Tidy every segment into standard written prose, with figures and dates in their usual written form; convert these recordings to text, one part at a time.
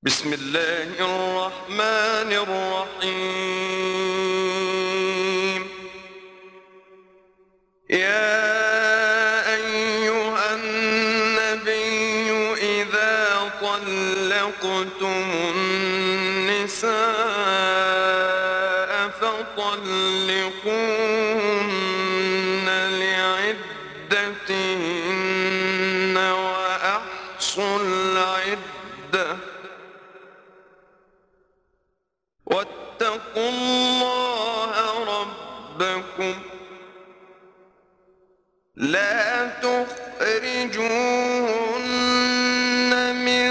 بسم الله الرحمن الرحيم. يا أيها النبي إذا طلقتم النساء فطلقوهن لعدتهن وأحصوا العدة واتقوا الله ربكم لا تخرجوهن من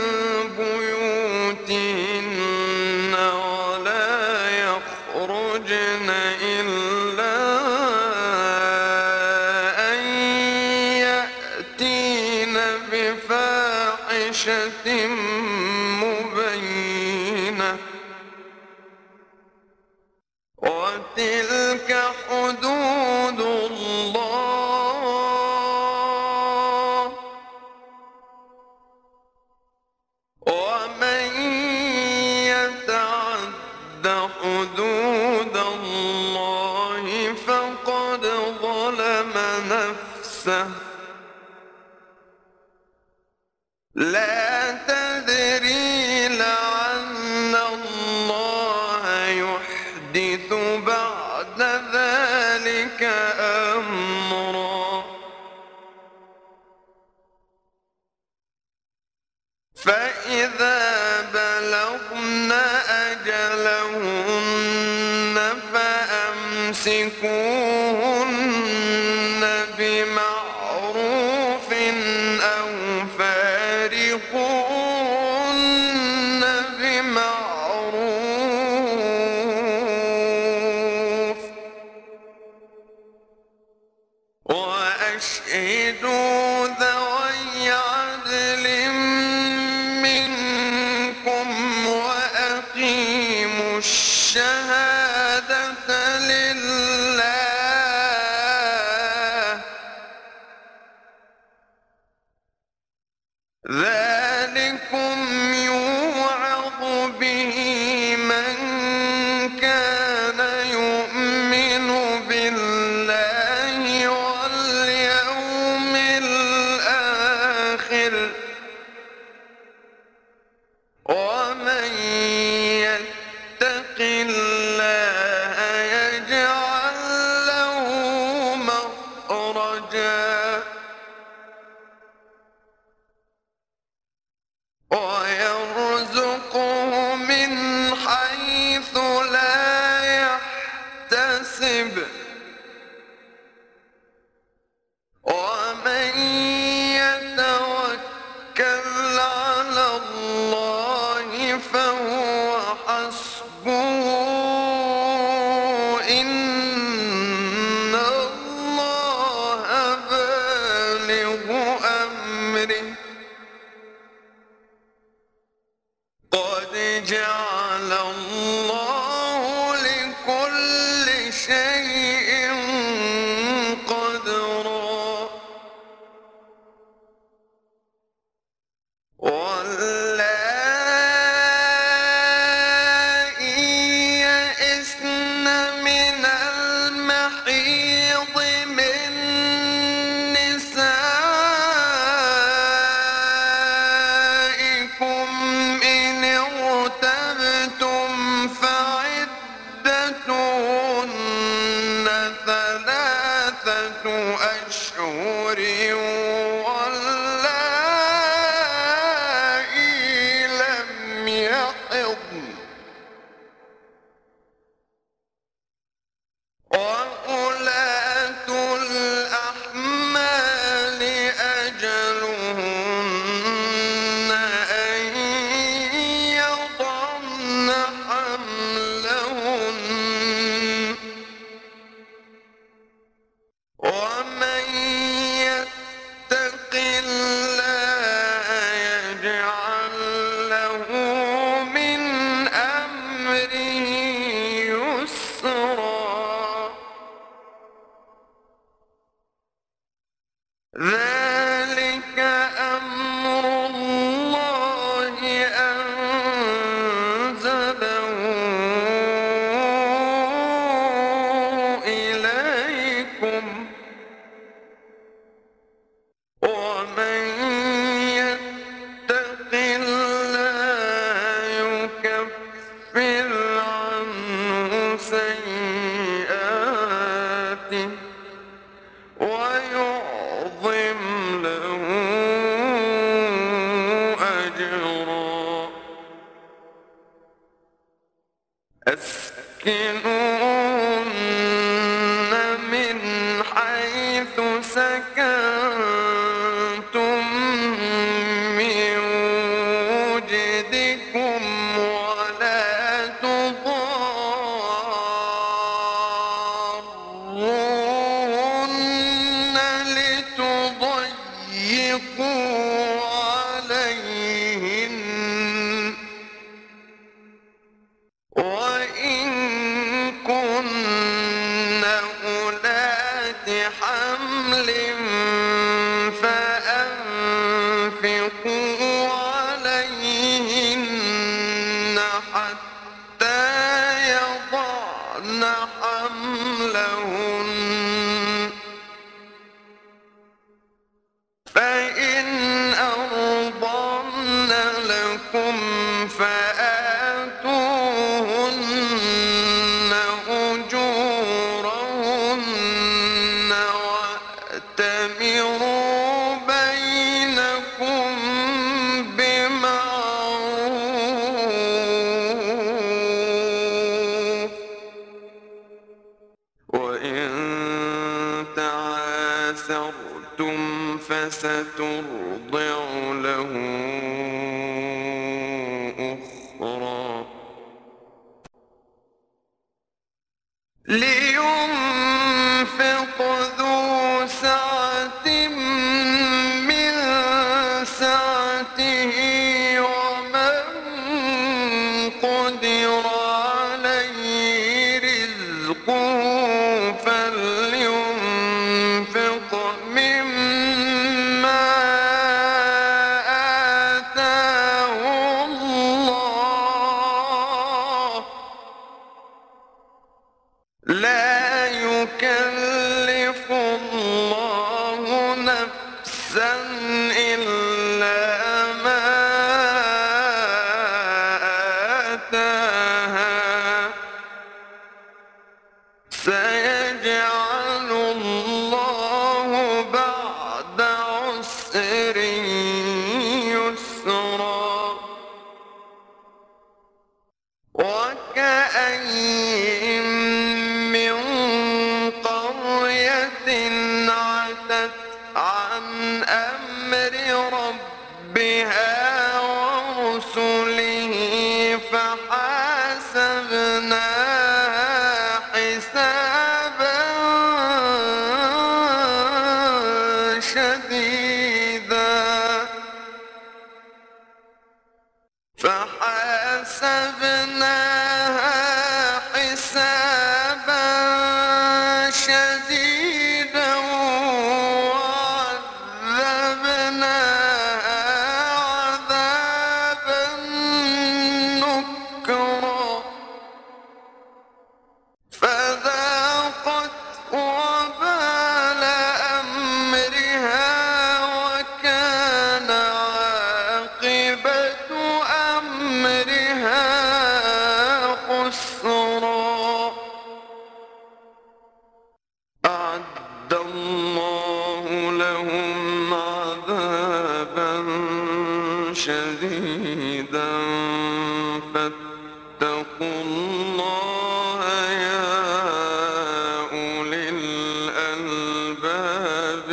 بيوتهن ولا يخرجن إلا أن يأتين بفاحشة مبينة وتلك حدود الله ومن يتعد حدود الله فقد ظلم نفسه لا تدري لعل الله يحدث بعد ذلك أمرا فإذا بلغن أجلهن فأمسكوهن بمعروف أو فارقوهن بمعروف وأشهدوا ذوي عدل منكم وأقيموا الشهادة لله ذلكم يوعظ به من كان يؤمن بالله واليوم الآخر ومن يتق الله يجعل له مخرجا ويرزقه من حيث لا يحتسب ومن يتوكل على الله فهو حسبه إن الله بالغ أمره قد جعل الله لكل شيء قدرا واللائي يئسن من المحيض من نسائكم إن ارتبتم أسكنوهن من حيث سكنتم من وجدكم ولا تضاروهن لتضيقوا عليهن وإن كن أولات حمل فأنفقوا عليهن حتى يضعن حملهن فإن أرضعن لكم فآتوهن أجورهن وأتمروا بينكم بمعروف وإن تعاسرتم فسترضع له أخرى لينفق ذو سعة من سعته ومن قدر عليه رزقه فلينفق مما آتاه الله لا يكلف الله نفسا إلا ما آتاها سيجعل الله بعد عسر يسرا وكأين من قرية عتت عن أمر ربها ورسله فحاسبناها حسابا شديدا فحاسبناها حسابا شديدا وعذبناها عذابا نكرا فذاقت وبال أمرها وكان عاقبة أمرها خسرا أعد الله لهم عذابا شديدا فاتقوا الله يا أولي الألباب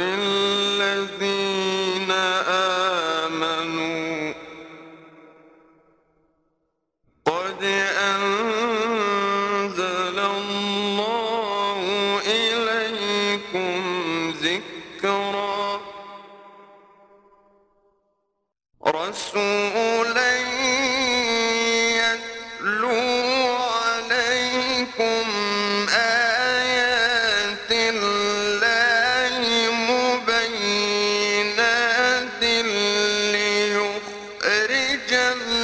الذين آمنوا قد أنزل الله إليكم ذكرا رسولا يتلو عليكم آيات الله مبينات ليخرج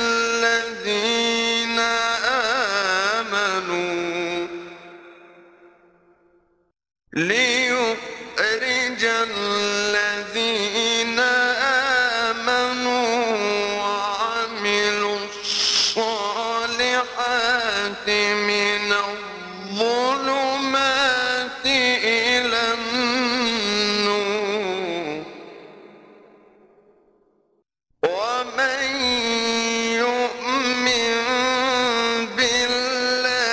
الذين آمنوا وعملوا الصالحات من الظلمات إلى النور ومن يؤمن بالله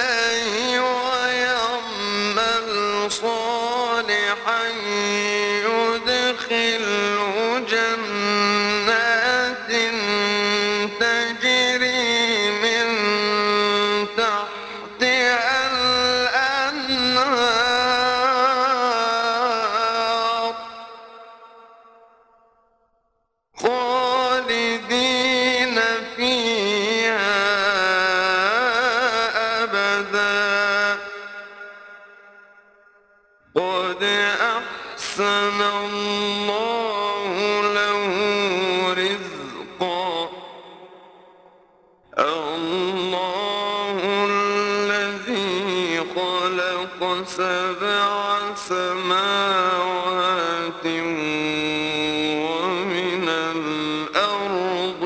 سبع سماوات ومن الأرض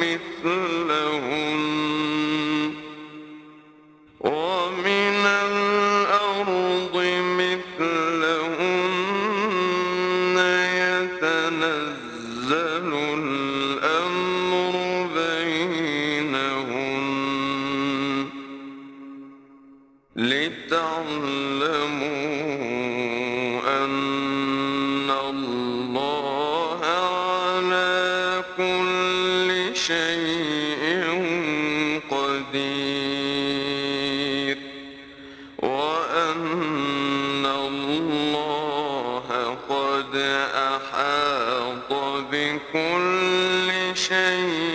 مثلهن يتنزل الأمر بينهن لتعلموا أن الله على كل شيء قدير وأن الله قد أحاط بكل شيء